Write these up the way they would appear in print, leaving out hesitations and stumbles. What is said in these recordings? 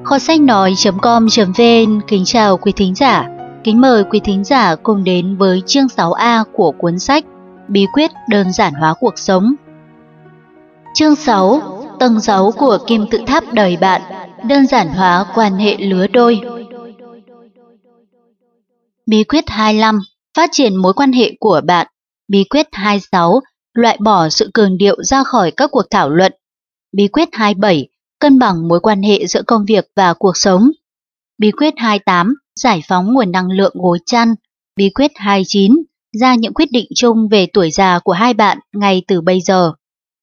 Kho sách nói.com.vn kính chào quý thính giả. Kính mời quý thính giả cùng đến với chương 6A của cuốn sách Bí quyết đơn giản hóa cuộc sống. Chương 6. Tầng 6 của kim tự tháp đời bạn, đơn giản hóa quan hệ lứa đôi. Bí quyết 25. Phát triển mối quan hệ của bạn. Bí quyết 26. Loại bỏ sự cường điệu ra khỏi các cuộc thảo luận. Bí quyết 27. Cân bằng mối quan hệ giữa công việc và cuộc sống. Bí quyết 28. Giải phóng nguồn năng lượng gối chăn. Bí quyết 29. Ra những quyết định chung về tuổi già của hai bạn ngay từ bây giờ.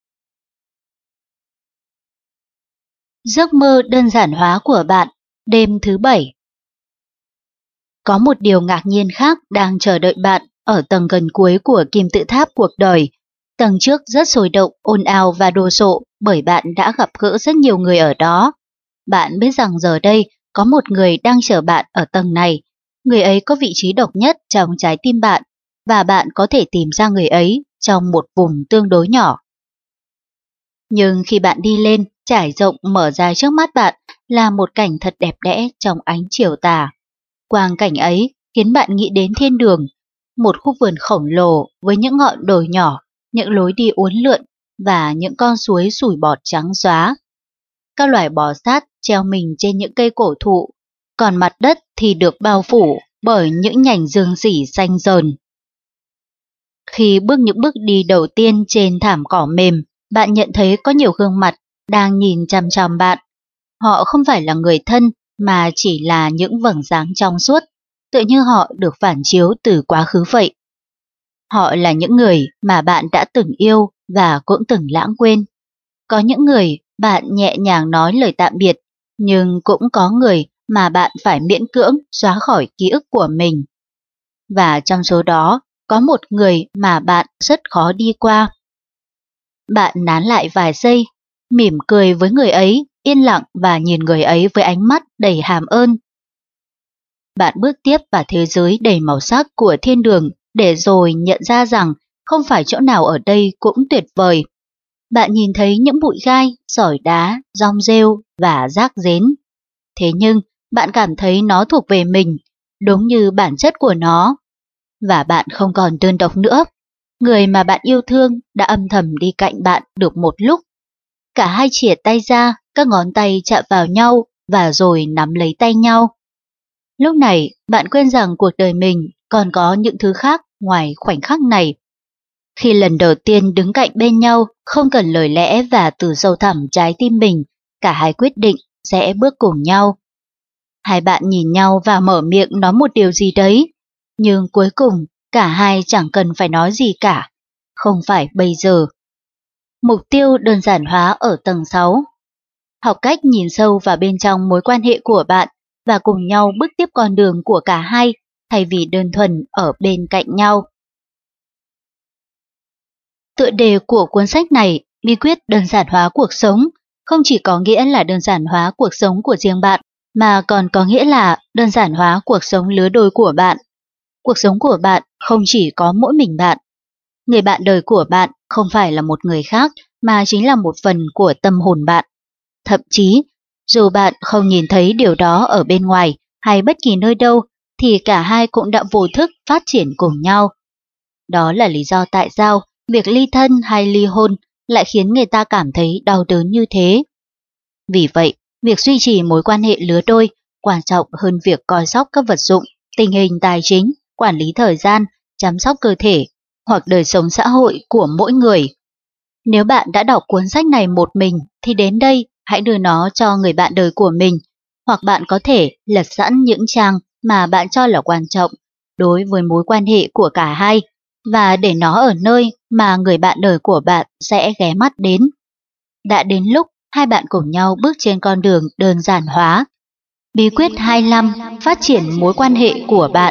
Giấc mơ đơn giản hóa của bạn, đêm thứ 7. Có một điều ngạc nhiên khác đang chờ đợi bạn ở tầng gần cuối của kim tự tháp cuộc đời. Tầng trước rất sôi động, ồn ào và đồ sộ bởi bạn đã gặp gỡ rất nhiều người ở đó. Bạn biết rằng giờ đây có một người đang chờ bạn ở tầng này. Người ấy có vị trí độc nhất trong trái tim bạn và bạn có thể tìm ra người ấy trong một vùng tương đối nhỏ. Nhưng khi bạn đi lên, trải rộng mở ra trước mắt bạn là một cảnh thật đẹp đẽ trong ánh chiều tà. Quang cảnh ấy khiến bạn nghĩ đến thiên đường, một khu vườn khổng lồ với những ngọn đồi nhỏ, những lối đi uốn lượn và những con suối sủi bọt trắng xóa. Các loài bò sát treo mình trên những cây cổ thụ, còn mặt đất thì được bao phủ bởi những nhành dương xỉ xanh rờn. Khi bước những bước đi đầu tiên trên thảm cỏ mềm, bạn nhận thấy có nhiều gương mặt đang nhìn chằm chằm bạn. Họ không phải là người thân mà chỉ là những vầng sáng trong suốt, tựa như họ được phản chiếu từ quá khứ vậy. Họ là những người mà bạn đã từng yêu và cũng từng lãng quên. Có những người bạn nhẹ nhàng nói lời tạm biệt, nhưng cũng có người mà bạn phải miễn cưỡng xóa khỏi ký ức của mình. Và trong số đó, có một người mà bạn rất khó đi qua. Bạn nán lại vài giây, mỉm cười với người ấy, yên lặng và nhìn người ấy với ánh mắt đầy hàm ơn. Bạn bước tiếp vào thế giới đầy màu sắc của thiên đường để rồi nhận ra rằng không phải chỗ nào ở đây cũng tuyệt vời. Bạn nhìn thấy những bụi gai, sỏi đá, rong rêu và rác rến. Thế nhưng bạn cảm thấy nó thuộc về mình, đúng như bản chất của nó. Và bạn không còn đơn độc nữa. Người mà bạn yêu thương đã âm thầm đi cạnh bạn được một lúc. Cả hai chìa tay ra, các ngón tay chạm vào nhau và rồi nắm lấy tay nhau. Lúc này, bạn quên rằng cuộc đời mình còn có những thứ khác ngoài khoảnh khắc này. Khi lần đầu tiên đứng cạnh bên nhau, không cần lời lẽ và từ sâu thẳm trái tim mình, cả hai quyết định sẽ bước cùng nhau. Hai bạn nhìn nhau và mở miệng nói một điều gì đấy, nhưng cuối cùng cả hai chẳng cần phải nói gì cả, không phải bây giờ. Mục tiêu đơn giản hóa ở tầng 6. Học cách nhìn sâu vào bên trong mối quan hệ của bạn và cùng nhau bước tiếp con đường của cả hai thay vì đơn thuần ở bên cạnh nhau. Tựa đề của cuốn sách này, Bí quyết đơn giản hóa cuộc sống, không chỉ có nghĩa là đơn giản hóa cuộc sống của riêng bạn, mà còn có nghĩa là đơn giản hóa cuộc sống lứa đôi của bạn. Cuộc sống của bạn không chỉ có mỗi mình bạn. Người bạn đời của bạn không phải là một người khác mà chính là một phần của tâm hồn bạn. Thậm chí, dù bạn không nhìn thấy điều đó ở bên ngoài hay bất kỳ nơi đâu, thì cả hai cũng đã vô thức phát triển cùng nhau. Đó là lý do tại sao việc ly thân hay ly hôn lại khiến người ta cảm thấy đau đớn như thế. Vì vậy, việc duy trì mối quan hệ lứa đôi quan trọng hơn việc coi sóc các vật dụng, tình hình tài chính, quản lý thời gian, chăm sóc cơ thể hoặc đời sống xã hội của mỗi người. Nếu bạn đã đọc cuốn sách này một mình thì đến đây hãy đưa nó cho người bạn đời của mình, hoặc bạn có thể lật sẵn những trang mà bạn cho là quan trọng đối với mối quan hệ của cả hai và để nó ở nơi mà người bạn đời của bạn sẽ ghé mắt đến. Đã đến lúc hai bạn cùng nhau bước trên con đường đơn giản hóa. Bí quyết 25. Phát triển mối quan hệ của bạn.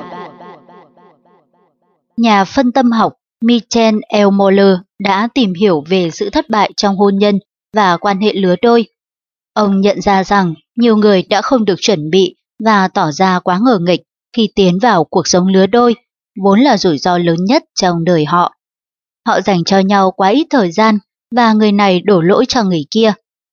Nhà phân tâm học Michel Elmoller đã tìm hiểu về sự thất bại trong hôn nhân và quan hệ lứa đôi. Ông nhận ra rằng nhiều người đã không được chuẩn bị và tỏ ra quá ngờ nghịch khi tiến vào cuộc sống lứa đôi, vốn là rủi ro lớn nhất trong đời họ. Họ dành cho nhau quá ít thời gian và người này đổ lỗi cho người kia.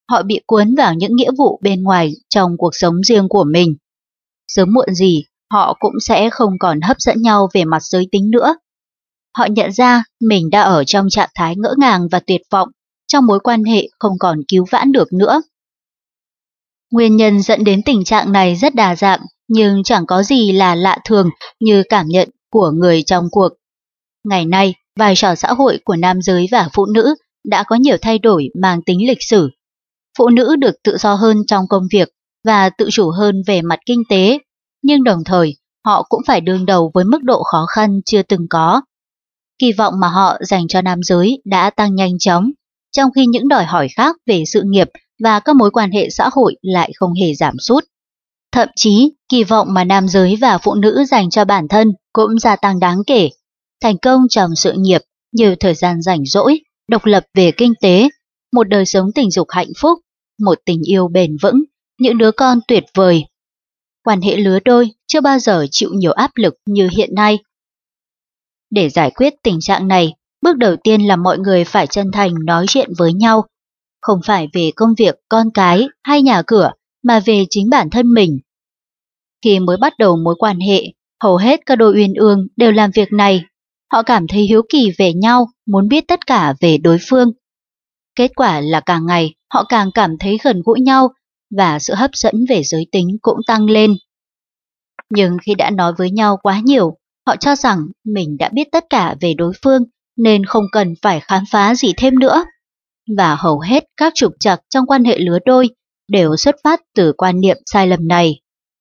họ bị cuốn vào những nghĩa vụ bên ngoài trong cuộc sống riêng của mình. Sớm muộn gì, họ cũng sẽ không còn hấp dẫn nhau về mặt giới tính nữa. Họ nhận ra mình đã ở trong trạng thái ngỡ ngàng và tuyệt vọng, trong mối quan hệ không còn cứu vãn được nữa. Nguyên nhân dẫn đến tình trạng này rất đa dạng, nhưng chẳng có gì là lạ thường như cảm nhận của người trong cuộc. Ngày nay, vai trò xã hội của nam giới và phụ nữ đã có nhiều thay đổi mang tính lịch sử. Phụ nữ được tự do hơn trong công việc và tự chủ hơn về mặt kinh tế, nhưng đồng thời họ cũng phải đương đầu với mức độ khó khăn chưa từng có. Kỳ vọng mà họ dành cho nam giới đã tăng nhanh chóng, trong khi những đòi hỏi khác về sự nghiệp và các mối quan hệ xã hội lại không hề giảm sút. Thậm chí, kỳ vọng mà nam giới và phụ nữ dành cho bản thân cũng gia tăng đáng kể. Thành công trong sự nghiệp, nhiều thời gian rảnh rỗi, độc lập về kinh tế, một đời sống tình dục hạnh phúc, một tình yêu bền vững, những đứa con tuyệt vời. Quan hệ lứa đôi chưa bao giờ chịu nhiều áp lực như hiện nay. Để giải quyết tình trạng này, bước đầu tiên là mọi người phải chân thành nói chuyện với nhau. Không phải về công việc, con cái hay nhà cửa, mà về chính bản thân mình. Khi mới bắt đầu mối quan hệ, hầu hết các đôi uyên ương đều làm việc này. Họ cảm thấy hiếu kỳ về nhau, muốn biết tất cả về đối phương. Kết quả là càng ngày họ càng cảm thấy gần gũi nhau và sự hấp dẫn về giới tính cũng tăng lên. Nhưng khi đã nói với nhau quá nhiều, họ cho rằng mình đã biết tất cả về đối phương nên không cần phải khám phá gì thêm nữa. Và hầu hết các trục trặc trong quan hệ lứa đôi đều xuất phát từ quan niệm sai lầm này.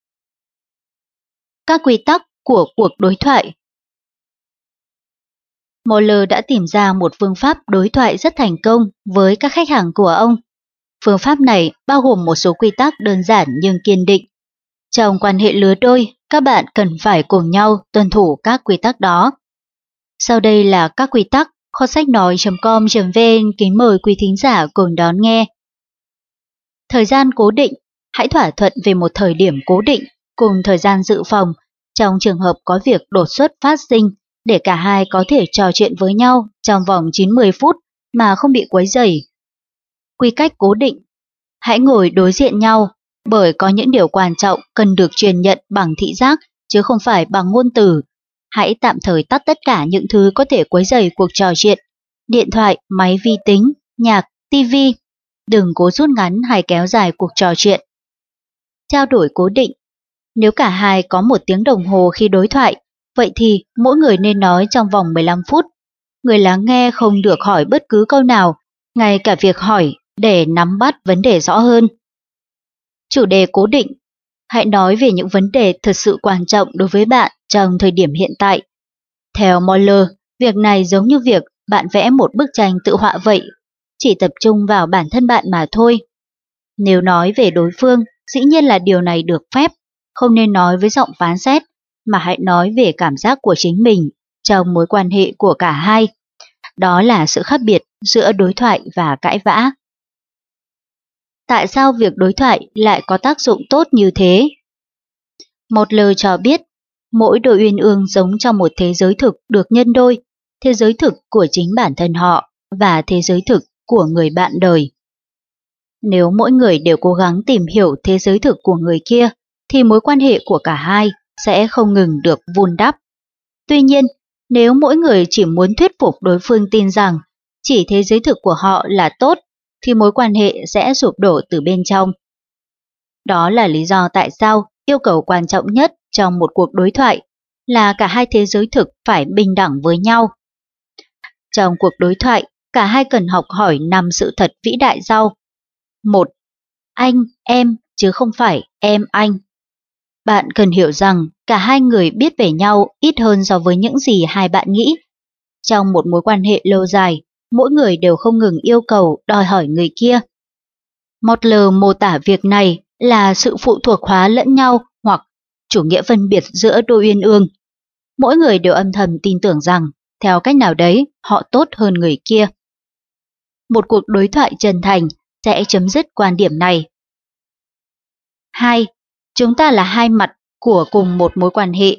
Các quy tắc của cuộc đối thoại. Moller đã tìm ra một phương pháp đối thoại rất thành công với các khách hàng của ông. Phương pháp này bao gồm một số quy tắc đơn giản nhưng kiên định. Trong quan hệ lứa đôi, các bạn cần phải cùng nhau tuân thủ các quy tắc đó. Sau đây là các quy tắc, kho sách nói.com.vn kính mời quý thính giả cùng đón nghe. Thời gian cố định, hãy thỏa thuận về một thời điểm cố định cùng thời gian dự phòng trong trường hợp có việc đột xuất phát sinh để cả hai có thể trò chuyện với nhau trong vòng 90 phút mà không bị quấy rầy. Quy cách cố định, hãy ngồi đối diện nhau bởi có những điều quan trọng cần được truyền nhận bằng thị giác chứ không phải bằng ngôn từ. Hãy tạm thời tắt tất cả những thứ có thể quấy rầy cuộc trò chuyện, điện thoại, máy vi tính, nhạc, tivi. Đừng cố rút ngắn hay kéo dài cuộc trò chuyện. Trao đổi cố định, nếu cả hai có 1 tiếng đồng hồ khi đối thoại, vậy thì mỗi người nên nói trong vòng 15 phút. Người lắng nghe không được hỏi bất cứ câu nào, ngay cả việc hỏi để nắm bắt vấn đề rõ hơn. Chủ đề cố định, hãy nói về những vấn đề thật sự quan trọng đối với bạn trong thời điểm hiện tại. Theo Moller, việc này giống như việc bạn vẽ một bức tranh tự họa vậy, chỉ tập trung vào bản thân bạn mà thôi. Nếu nói về đối phương, dĩ nhiên là điều này được phép, không nên nói với giọng phán xét, mà hãy nói về cảm giác của chính mình trong mối quan hệ của cả hai. Đó là sự khác biệt giữa đối thoại và cãi vã. Tại sao việc đối thoại lại có tác dụng tốt như thế? Moller cho biết, mỗi đôi uyên ương sống trong một thế giới thực được nhân đôi, thế giới thực của chính bản thân họ và thế giới thực của người bạn đời. Nếu mỗi người đều cố gắng tìm hiểu thế giới thực của người kia, thì mối quan hệ của cả hai sẽ không ngừng được vun đắp. Tuy nhiên, nếu mỗi người chỉ muốn thuyết phục đối phương tin rằng chỉ thế giới thực của họ là tốt, thì mối quan hệ sẽ sụp đổ từ bên trong. Đó là lý do tại sao yêu cầu quan trọng nhất trong một cuộc đối thoại là cả hai thế giới thực phải bình đẳng với nhau. Trong cuộc đối thoại, cả hai cần học hỏi 5 sự thật vĩ đại sau. 1. Anh, em, chứ không phải em anh. Bạn cần hiểu rằng cả hai người biết về nhau ít hơn so với những gì hai bạn nghĩ. Trong một mối quan hệ lâu dài, mỗi người đều không ngừng yêu cầu đòi hỏi người kia. Moller mô tả việc này là sự phụ thuộc hóa lẫn nhau hoặc chủ nghĩa phân biệt giữa đôi uyên ương. Mỗi người đều âm thầm tin tưởng rằng theo cách nào đấy họ tốt hơn người kia. Một cuộc đối thoại chân thành sẽ chấm dứt quan điểm này. 2. Chúng ta là hai mặt của cùng một mối quan hệ.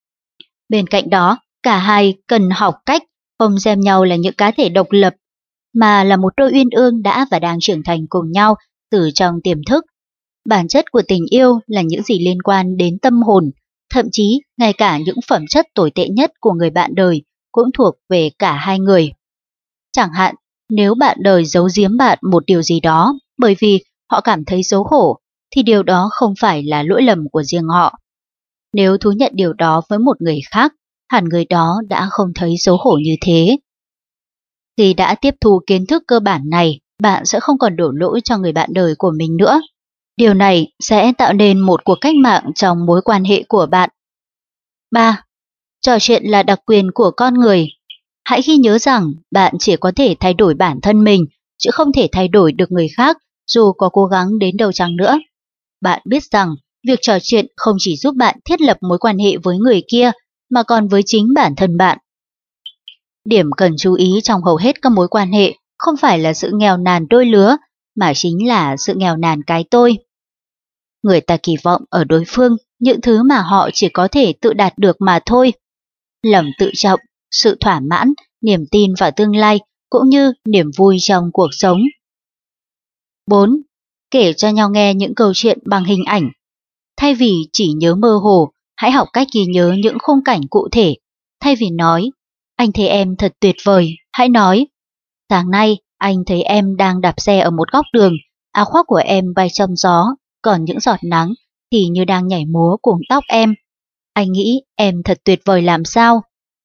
Bên cạnh đó, cả hai cần học cách không xem nhau là những cá thể độc lập. mà là một đôi uyên ương đã và đang trưởng thành cùng nhau từ trong tiềm thức. Bản chất của tình yêu là những gì liên quan đến tâm hồn, thậm chí ngay cả những phẩm chất tồi tệ nhất của người bạn đời cũng thuộc về cả hai người. Chẳng hạn, nếu bạn đời giấu giếm bạn một điều gì đó bởi vì họ cảm thấy xấu hổ, thì điều đó không phải là lỗi lầm của riêng họ. Nếu thú nhận điều đó với một người khác, hẳn người đó đã không thấy xấu hổ như thế. Khi đã tiếp thu kiến thức cơ bản này, bạn sẽ không còn đổ lỗi cho người bạn đời của mình nữa. Điều này sẽ tạo nên một cuộc cách mạng trong mối quan hệ của bạn. 3. Trò chuyện là đặc quyền của con người. Hãy ghi nhớ rằng bạn chỉ có thể thay đổi bản thân mình, chứ không thể thay đổi được người khác dù có cố gắng đến đâu chăng nữa. Bạn biết rằng việc trò chuyện không chỉ giúp bạn thiết lập mối quan hệ với người kia, mà còn với chính bản thân bạn. Điểm cần chú ý trong hầu hết các mối quan hệ không phải là sự nghèo nàn đôi lứa, mà chính là sự nghèo nàn cái tôi. Người ta kỳ vọng ở đối phương những thứ mà họ chỉ có thể tự đạt được mà thôi. Lòng tự trọng, sự thỏa mãn, niềm tin vào tương lai cũng như niềm vui trong cuộc sống. 4. Kể cho nhau nghe những câu chuyện bằng hình ảnh. Thay vì chỉ nhớ mơ hồ, hãy học cách ghi nhớ những khung cảnh cụ thể. Thay vì nói, anh thấy em thật tuyệt vời, hãy nói, sáng nay anh thấy em đang đạp xe ở một góc đường, áo khoác của em bay trong gió, còn những giọt nắng thì như đang nhảy múa cùng tóc em. Anh nghĩ em thật tuyệt vời làm sao.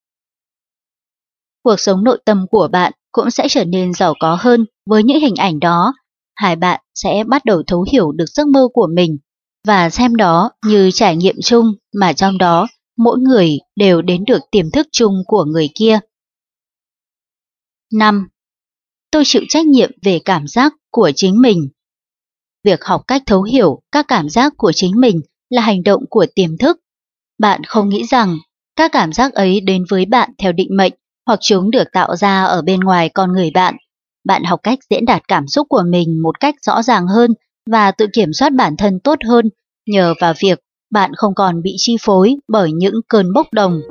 Cuộc sống nội tâm của bạn cũng sẽ trở nên giàu có hơn với những hình ảnh đó. Hai bạn sẽ bắt đầu thấu hiểu được giấc mơ của mình và xem đó như trải nghiệm chung mà trong đó mỗi người đều đến được tiềm thức chung của người kia. 5. Tôi chịu trách nhiệm về cảm giác của chính mình. Việc học cách thấu hiểu các cảm giác của chính mình là hành động của tiềm thức. Bạn không nghĩ rằng các cảm giác ấy đến với bạn theo định mệnh hoặc chúng được tạo ra ở bên ngoài con người bạn. Bạn học cách diễn đạt cảm xúc của mình một cách rõ ràng hơn và tự kiểm soát bản thân tốt hơn nhờ vào việc bạn không còn bị chi phối bởi những cơn bốc đồng.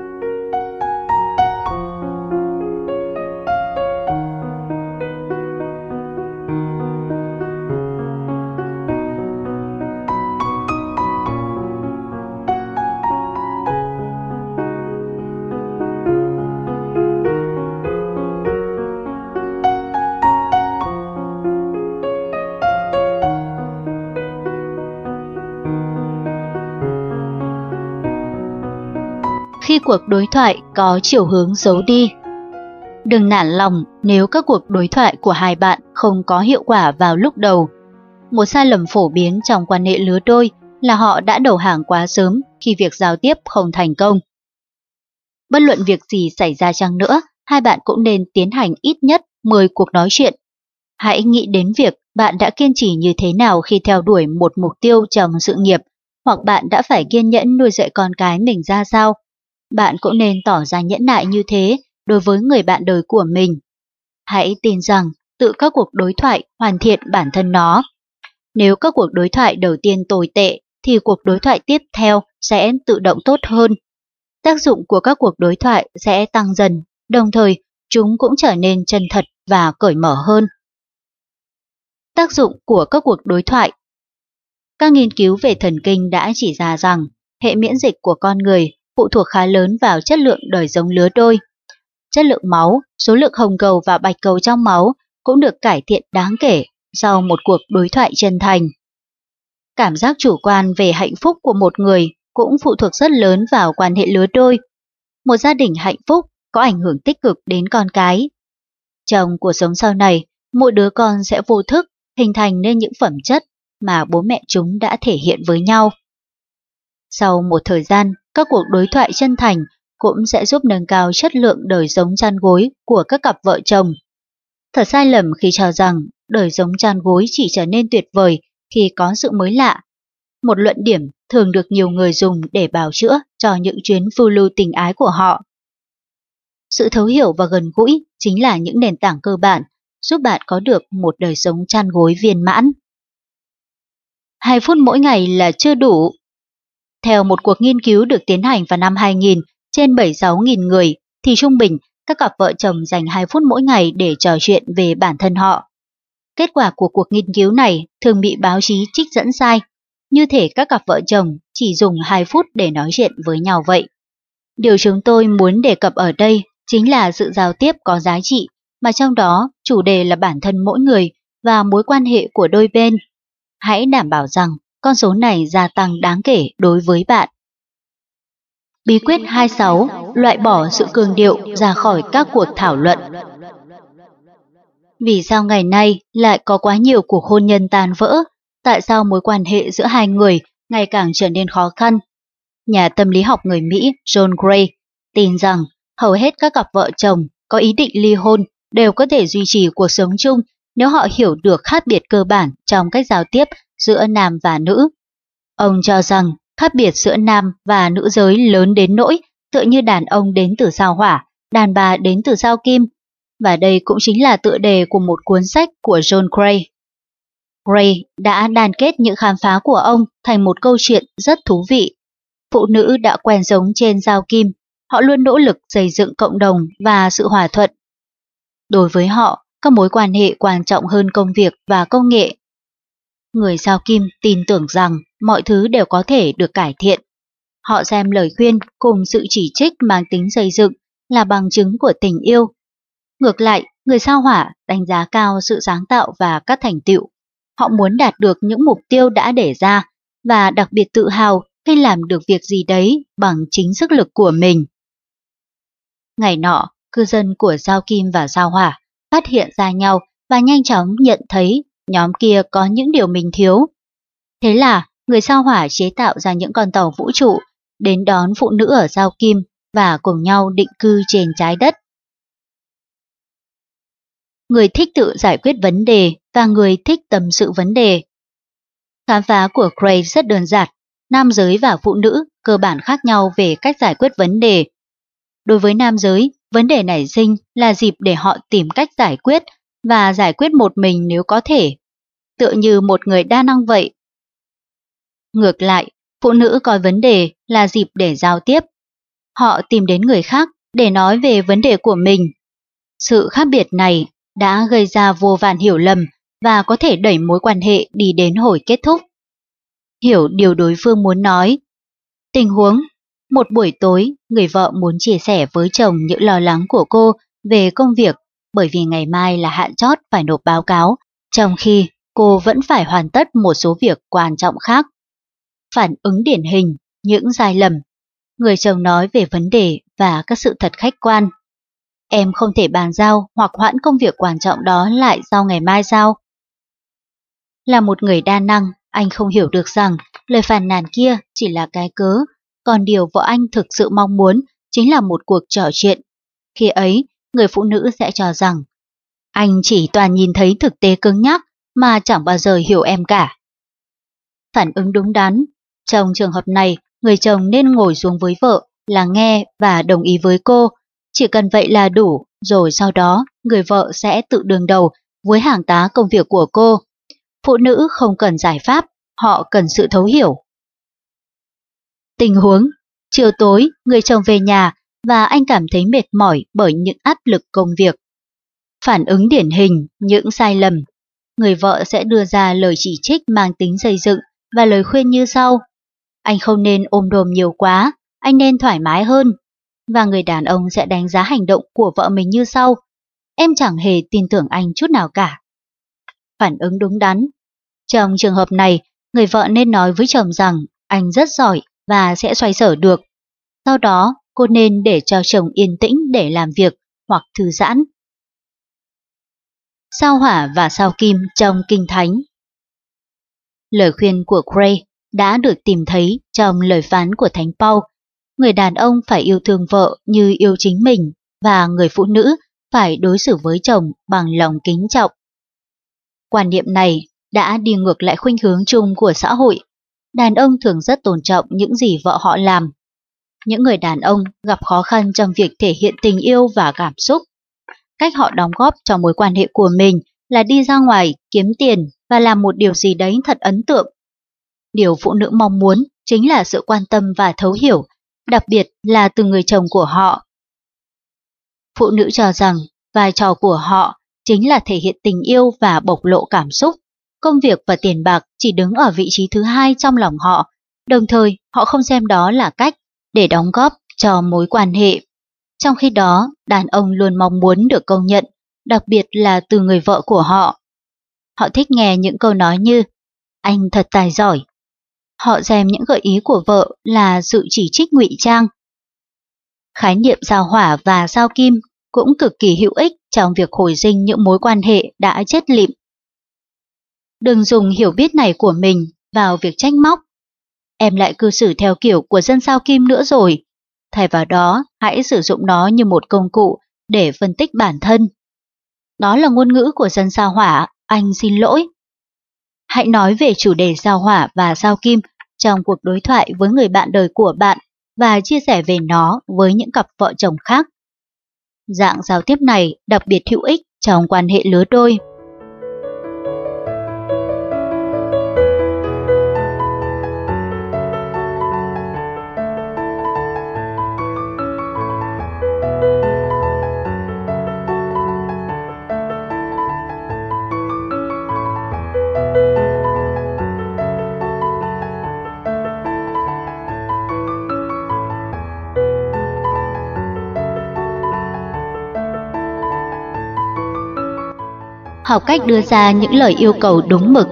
Khi cuộc đối thoại có chiều hướng xấu đi. Đừng nản lòng nếu các cuộc đối thoại của hai bạn không có hiệu quả vào lúc đầu. Một sai lầm phổ biến trong quan hệ lứa đôi là họ đã đầu hàng quá sớm khi việc giao tiếp không thành công. Bất luận việc gì xảy ra chăng nữa, hai bạn cũng nên tiến hành ít nhất 10 cuộc nói chuyện. Hãy nghĩ đến việc bạn đã kiên trì như thế nào khi theo đuổi một mục tiêu trong sự nghiệp, hoặc bạn đã phải kiên nhẫn nuôi dạy con cái mình ra sao. Bạn cũng nên tỏ ra nhẫn nại như thế đối với người bạn đời của mình. Hãy tin rằng tự các cuộc đối thoại hoàn thiện bản thân nó. Nếu các cuộc đối thoại đầu tiên tồi tệ, thì cuộc đối thoại tiếp theo sẽ tự động tốt hơn. Tác dụng của các cuộc đối thoại sẽ tăng dần, đồng thời chúng cũng trở nên chân thật và cởi mở hơn. Tác dụng của các cuộc đối thoại. Các nghiên cứu về thần kinh đã chỉ ra rằng hệ miễn dịch của con người phụ thuộc khá lớn vào chất lượng đời sống lứa đôi. Chất lượng máu, số lượng hồng cầu và bạch cầu trong máu cũng được cải thiện đáng kể sau một cuộc đối thoại chân thành. Cảm giác chủ quan về hạnh phúc của một người cũng phụ thuộc rất lớn vào quan hệ lứa đôi. Một gia đình hạnh phúc có ảnh hưởng tích cực đến con cái. Trong cuộc sống sau này, mỗi đứa con sẽ vô thức hình thành nên những phẩm chất mà bố mẹ chúng đã thể hiện với nhau. Sau một thời gian, các cuộc đối thoại chân thành cũng sẽ giúp nâng cao chất lượng đời sống chăn gối của các cặp vợ chồng. Thật sai lầm khi cho rằng đời sống chăn gối chỉ trở nên tuyệt vời khi có sự mới lạ. Một luận điểm thường được nhiều người dùng để bào chữa cho những chuyến phiêu lưu tình ái của họ. Sự thấu hiểu và gần gũi chính là những nền tảng cơ bản giúp bạn có được một đời sống chăn gối viên mãn. 2 phút mỗi ngày là chưa đủ. Theo một cuộc nghiên cứu được tiến hành vào năm 2000 trên 76.000 người, thì trung bình các cặp vợ chồng dành 2 phút mỗi ngày để trò chuyện về bản thân họ. Kết quả của cuộc nghiên cứu này thường bị báo chí trích dẫn sai, như thể các cặp vợ chồng chỉ dùng 2 phút để nói chuyện với nhau vậy. Điều chúng tôi muốn đề cập ở đây chính là sự giao tiếp có giá trị, mà trong đó chủ đề là bản thân mỗi người và mối quan hệ của đôi bên. Hãy đảm bảo rằng con số này gia tăng đáng kể đối với bạn. Bí quyết 26. Loại bỏ sự cường điệu ra khỏi các cuộc thảo luận. Vì sao ngày nay lại có quá nhiều cuộc hôn nhân tan vỡ? Tại sao mối quan hệ giữa hai người ngày càng trở nên khó khăn? Nhà tâm lý học người Mỹ John Gray tin rằng hầu hết các cặp vợ chồng có ý định ly hôn đều có thể duy trì cuộc sống chung nếu họ hiểu được khác biệt cơ bản trong cách giao tiếp giữa nam và nữ. Ông cho rằng khác biệt giữa nam và nữ giới lớn đến nỗi tựa như đàn ông đến từ sao hỏa, đàn bà đến từ sao kim. Và đây cũng chính là tựa đề của một cuốn sách của John Gray. Gray đã đan kết những khám phá của ông thành một câu chuyện rất thú vị. Phụ nữ đã quen sống trên sao kim, họ luôn nỗ lực xây dựng cộng đồng và sự hòa thuận. Đối với họ, các mối quan hệ quan trọng hơn công việc và công nghệ. Người sao kim tin tưởng rằng mọi thứ đều có thể được cải thiện. Họ xem lời khuyên cùng sự chỉ trích mang tính xây dựng là bằng chứng của tình yêu. Ngược lại, người sao hỏa đánh giá cao sự sáng tạo và các thành tựu. Họ muốn đạt được những mục tiêu đã đề ra và đặc biệt tự hào khi làm được việc gì đấy bằng chính sức lực của mình. Ngày nọ, cư dân của sao kim và sao hỏa phát hiện ra nhau và nhanh chóng nhận thấy nhóm kia có những điều mình thiếu. Thế là người sao hỏa chế tạo ra những con tàu vũ trụ đến đón phụ nữ ở sao kim và cùng nhau định cư trên trái đất. Người thích tự giải quyết vấn đề và người thích tâm sự vấn đề. Khám phá của Gray rất đơn giản. Nam giới và phụ nữ cơ bản khác nhau về cách giải quyết vấn đề. Đối với nam giới, vấn đề nảy sinh là dịp để họ tìm cách giải quyết và giải quyết một mình nếu có thể, tựa như một người đa năng vậy. Ngược lại, phụ nữ coi vấn đề là dịp để giao tiếp. Họ tìm đến người khác để nói về vấn đề của mình. Sự khác biệt này đã gây ra vô vàn hiểu lầm và có thể đẩy mối quan hệ đi đến hồi kết thúc. Hiểu điều đối phương muốn nói. Tình huống: một buổi tối, người vợ muốn chia sẻ với chồng những lo lắng của cô về công việc bởi vì ngày mai là hạn chót phải nộp báo cáo, trong khi cô vẫn phải hoàn tất một số việc quan trọng khác. Phản ứng điển hình: những sai lầm. Người chồng nói về vấn đề và các sự thật khách quan. Em không thể bàn giao hoặc hoãn công việc quan trọng đó lại sau ngày mai sao? Là một người đa năng, anh không hiểu được rằng lời phàn nàn kia chỉ là cái cớ, còn điều vợ anh thực sự mong muốn chính là một cuộc trò chuyện. Khi ấy, người phụ nữ sẽ cho rằng anh chỉ toàn nhìn thấy thực tế cứng nhắc mà chẳng bao giờ hiểu em cả. Phản ứng đúng đắn. Trong trường hợp này, người chồng nên ngồi xuống với vợ, lắng nghe và đồng ý với cô. Chỉ cần vậy là đủ, rồi sau đó người vợ sẽ tự đương đầu với hàng tá công việc của cô. Phụ nữ không cần giải pháp, họ cần sự thấu hiểu. Tình huống: chiều tối, người chồng về nhà và anh cảm thấy mệt mỏi bởi những áp lực công việc. Phản ứng điển hình: những sai lầm. Người vợ sẽ đưa ra lời chỉ trích mang tính xây dựng và lời khuyên như sau: anh không nên ôm đồm nhiều quá, anh nên thoải mái hơn. Và người đàn ông sẽ đánh giá hành động của vợ mình như sau: em chẳng hề tin tưởng anh chút nào cả. Phản ứng đúng đắn. Trong trường hợp này, người vợ nên nói với chồng rằng anh rất giỏi và sẽ xoay sở được. Sau đó, cô nên để cho chồng yên tĩnh để làm việc hoặc thư giãn. Sao hỏa và sao kim trong Kinh Thánh. Lời khuyên của Gray đã được tìm thấy trong lời phán của Thánh Paul. Người đàn ông phải yêu thương vợ như yêu chính mình và người phụ nữ phải đối xử với chồng bằng lòng kính trọng. Quan niệm này đã đi ngược lại khuynh hướng chung của xã hội. Đàn ông thường rất tôn trọng những gì vợ họ làm. Những người đàn ông gặp khó khăn trong việc thể hiện tình yêu và cảm xúc. Cách họ đóng góp cho mối quan hệ của mình là đi ra ngoài, kiếm tiền và làm một điều gì đấy thật ấn tượng. Điều phụ nữ mong muốn chính là sự quan tâm và thấu hiểu, đặc biệt là từ người chồng của họ. Phụ nữ cho rằng vai trò của họ chính là thể hiện tình yêu và bộc lộ cảm xúc. Công việc và tiền bạc chỉ đứng ở vị trí thứ hai trong lòng họ, đồng thời họ không xem đó là cách để đóng góp cho mối quan hệ. Trong khi đó, đàn ông luôn mong muốn được công nhận, đặc biệt là từ người vợ của họ. Họ thích nghe những câu nói như "anh thật tài giỏi". Họ xem những gợi ý của vợ là sự chỉ trích ngụy trang. Khái niệm sao hỏa và sao kim cũng cực kỳ hữu ích trong việc hồi sinh những mối quan hệ đã chết lịm. Đừng dùng hiểu biết này của mình vào việc trách móc. Em lại cư xử theo kiểu của dân sao kim nữa rồi. Thay vào đó, hãy sử dụng nó như một công cụ để phân tích bản thân. Đó là ngôn ngữ của dân sao hỏa, anh xin lỗi. Hãy nói về chủ đề sao hỏa và sao kim trong cuộc đối thoại với người bạn đời của bạn và chia sẻ về nó với những cặp vợ chồng khác. Dạng giao tiếp này đặc biệt hữu ích trong quan hệ lứa đôi. Học cách đưa ra những lời yêu cầu đúng mực.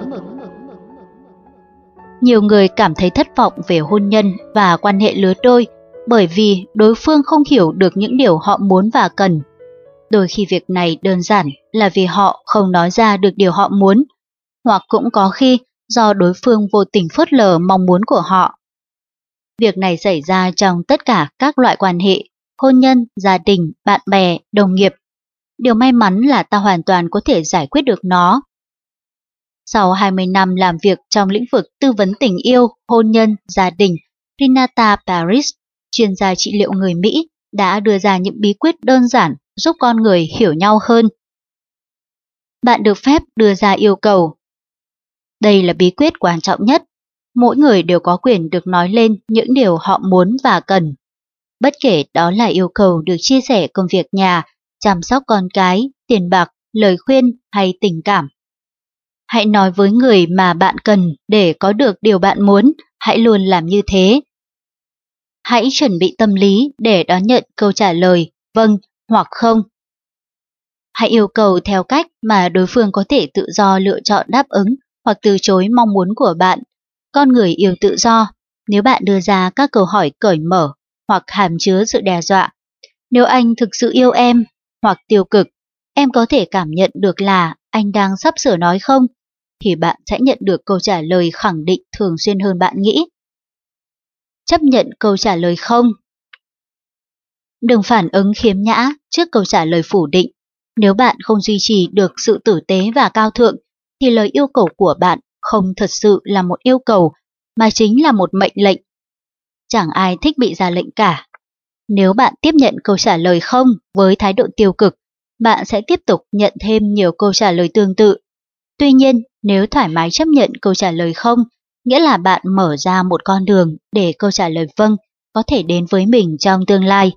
Nhiều người cảm thấy thất vọng về hôn nhân và quan hệ lứa đôi bởi vì đối phương không hiểu được những điều họ muốn và cần. Đôi khi việc này đơn giản là vì họ không nói ra được điều họ muốn, hoặc cũng có khi do đối phương vô tình phớt lờ mong muốn của họ. Việc này xảy ra trong tất cả các loại quan hệ, hôn nhân, gia đình, bạn bè, đồng nghiệp. Điều may mắn là ta hoàn toàn có thể giải quyết được nó. Sau 20 năm làm việc trong lĩnh vực tư vấn tình yêu, hôn nhân, gia đình, Renata Paris, chuyên gia trị liệu người Mỹ, đã đưa ra những bí quyết đơn giản giúp con người hiểu nhau hơn. Bạn được phép đưa ra yêu cầu. Đây là bí quyết quan trọng nhất. Mỗi người đều có quyền được nói lên những điều họ muốn và cần. Bất kể đó là yêu cầu được chia sẻ công việc nhà, chăm sóc con cái, tiền bạc, lời khuyên hay tình cảm. Hãy nói với người mà bạn cần để có được điều bạn muốn, hãy luôn làm như thế. Hãy chuẩn bị tâm lý để đón nhận câu trả lời vâng hoặc không. Hãy yêu cầu theo cách mà đối phương có thể tự do lựa chọn đáp ứng hoặc từ chối mong muốn của bạn. Con người yêu tự do. Nếu bạn đưa ra các câu hỏi cởi mở hoặc hàm chứa sự đe dọa, nếu anh thực sự yêu em, hoặc tiêu cực, em có thể cảm nhận được là anh đang sắp sửa nói không, thì bạn sẽ nhận được câu trả lời khẳng định thường xuyên hơn bạn nghĩ. Chấp nhận câu trả lời không. Đừng phản ứng khiếm nhã trước câu trả lời phủ định. Nếu bạn không duy trì được sự tử tế và cao thượng, thì lời yêu cầu của bạn không thật sự là một yêu cầu, mà chính là một mệnh lệnh. Chẳng ai thích bị ra lệnh cả. Nếu bạn tiếp nhận câu trả lời không với thái độ tiêu cực, bạn sẽ tiếp tục nhận thêm nhiều câu trả lời tương tự. Tuy nhiên, nếu thoải mái chấp nhận câu trả lời không, nghĩa là bạn mở ra một con đường để câu trả lời vâng có thể đến với mình trong tương lai.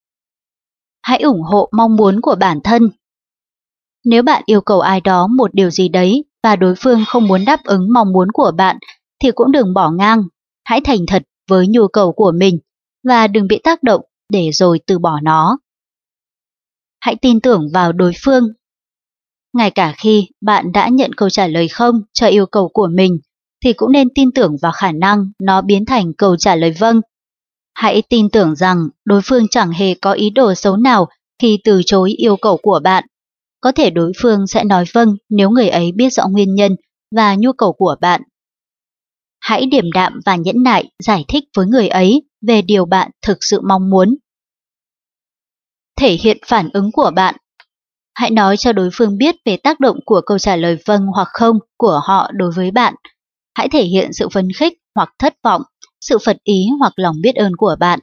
Hãy ủng hộ mong muốn của bản thân. Nếu bạn yêu cầu ai đó một điều gì đấy và đối phương không muốn đáp ứng mong muốn của bạn, thì cũng đừng bỏ ngang. Hãy thành thật với nhu cầu của mình và đừng bị tác động để rồi từ bỏ nó. Hãy tin tưởng vào đối phương. Ngay cả khi bạn đã nhận câu trả lời không cho yêu cầu của mình, thì cũng nên tin tưởng vào khả năng nó biến thành câu trả lời vâng. Hãy tin tưởng rằng đối phương chẳng hề có ý đồ xấu nào khi từ chối yêu cầu của bạn. Có thể đối phương sẽ nói vâng nếu người ấy biết rõ nguyên nhân và nhu cầu của bạn. Hãy điềm đạm và nhẫn nại giải thích với người ấy về điều bạn thực sự mong muốn. Thể hiện phản ứng của bạn. Hãy nói cho đối phương biết về tác động của câu trả lời vâng hoặc không của họ đối với bạn. Hãy thể hiện sự phấn khích hoặc thất vọng, sự phật ý hoặc lòng biết ơn của bạn.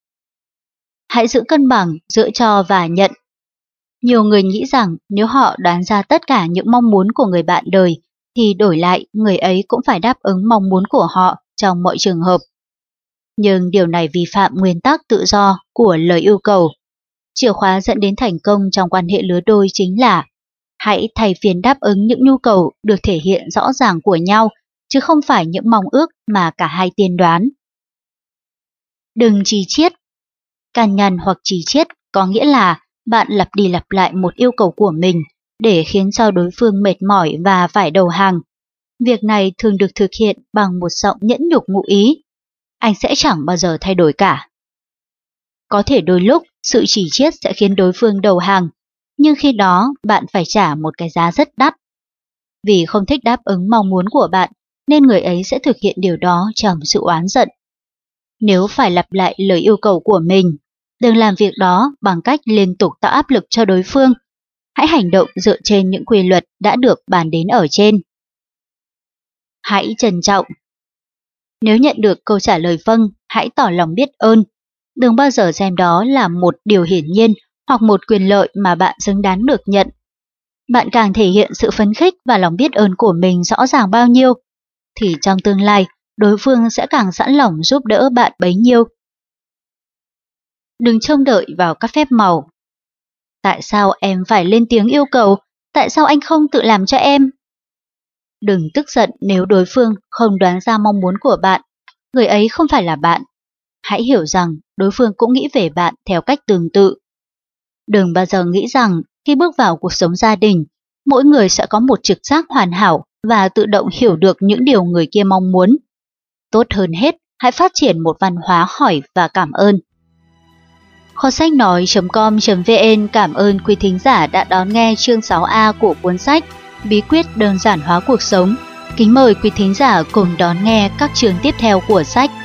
Hãy giữ cân bằng giữa cho và nhận. Nhiều người nghĩ rằng nếu họ đoán ra tất cả những mong muốn của người bạn đời, thì đổi lại người ấy cũng phải đáp ứng mong muốn của họ trong mọi trường hợp. Nhưng điều này vi phạm nguyên tắc tự do của lời yêu cầu. Chìa khóa dẫn đến thành công trong quan hệ lứa đôi chính là hãy thay phiên đáp ứng những nhu cầu được thể hiện rõ ràng của nhau, chứ không phải những mong ước mà cả hai tiên đoán. Đừng trì chiết. Cằn nhằn hoặc trì chiết có nghĩa là bạn lặp đi lặp lại một yêu cầu của mình để khiến cho đối phương mệt mỏi và phải đầu hàng. Việc này thường được thực hiện bằng một giọng nhẫn nhục ngụ ý. Anh sẽ chẳng bao giờ thay đổi cả. Có thể đôi lúc sự trì chiết sẽ khiến đối phương đầu hàng, nhưng khi đó bạn phải trả một cái giá rất đắt. Vì không thích đáp ứng mong muốn của bạn, nên người ấy sẽ thực hiện điều đó trong sự oán giận. Nếu phải lặp lại lời yêu cầu của mình, đừng làm việc đó bằng cách liên tục tạo áp lực cho đối phương. Hãy hành động dựa trên những quy luật đã được bàn đến ở trên. Hãy trân trọng. Nếu nhận được câu trả lời vâng, hãy tỏ lòng biết ơn. Đừng bao giờ xem đó là một điều hiển nhiên hoặc một quyền lợi mà bạn xứng đáng được nhận. Bạn càng thể hiện sự phấn khích và lòng biết ơn của mình rõ ràng bao nhiêu, thì trong tương lai, đối phương sẽ càng sẵn lòng giúp đỡ bạn bấy nhiêu. Đừng trông đợi vào các phép màu. Tại sao em phải lên tiếng yêu cầu? Tại sao anh không tự làm cho em? Đừng tức giận nếu đối phương không đoán ra mong muốn của bạn. Người ấy không phải là bạn. Hãy hiểu rằng đối phương cũng nghĩ về bạn theo cách tương tự. Đừng bao giờ nghĩ rằng khi bước vào cuộc sống gia đình, mỗi người sẽ có một trực giác hoàn hảo và tự động hiểu được những điều người kia mong muốn. Tốt hơn hết, hãy phát triển một văn hóa hỏi và cảm ơn. Kho sách nói.com.vn cảm ơn quý thính giả đã đón nghe chương 6A của cuốn sách Bí quyết đơn giản hóa cuộc sống. Kính mời quý thính giả cùng đón nghe các chương tiếp theo của sách.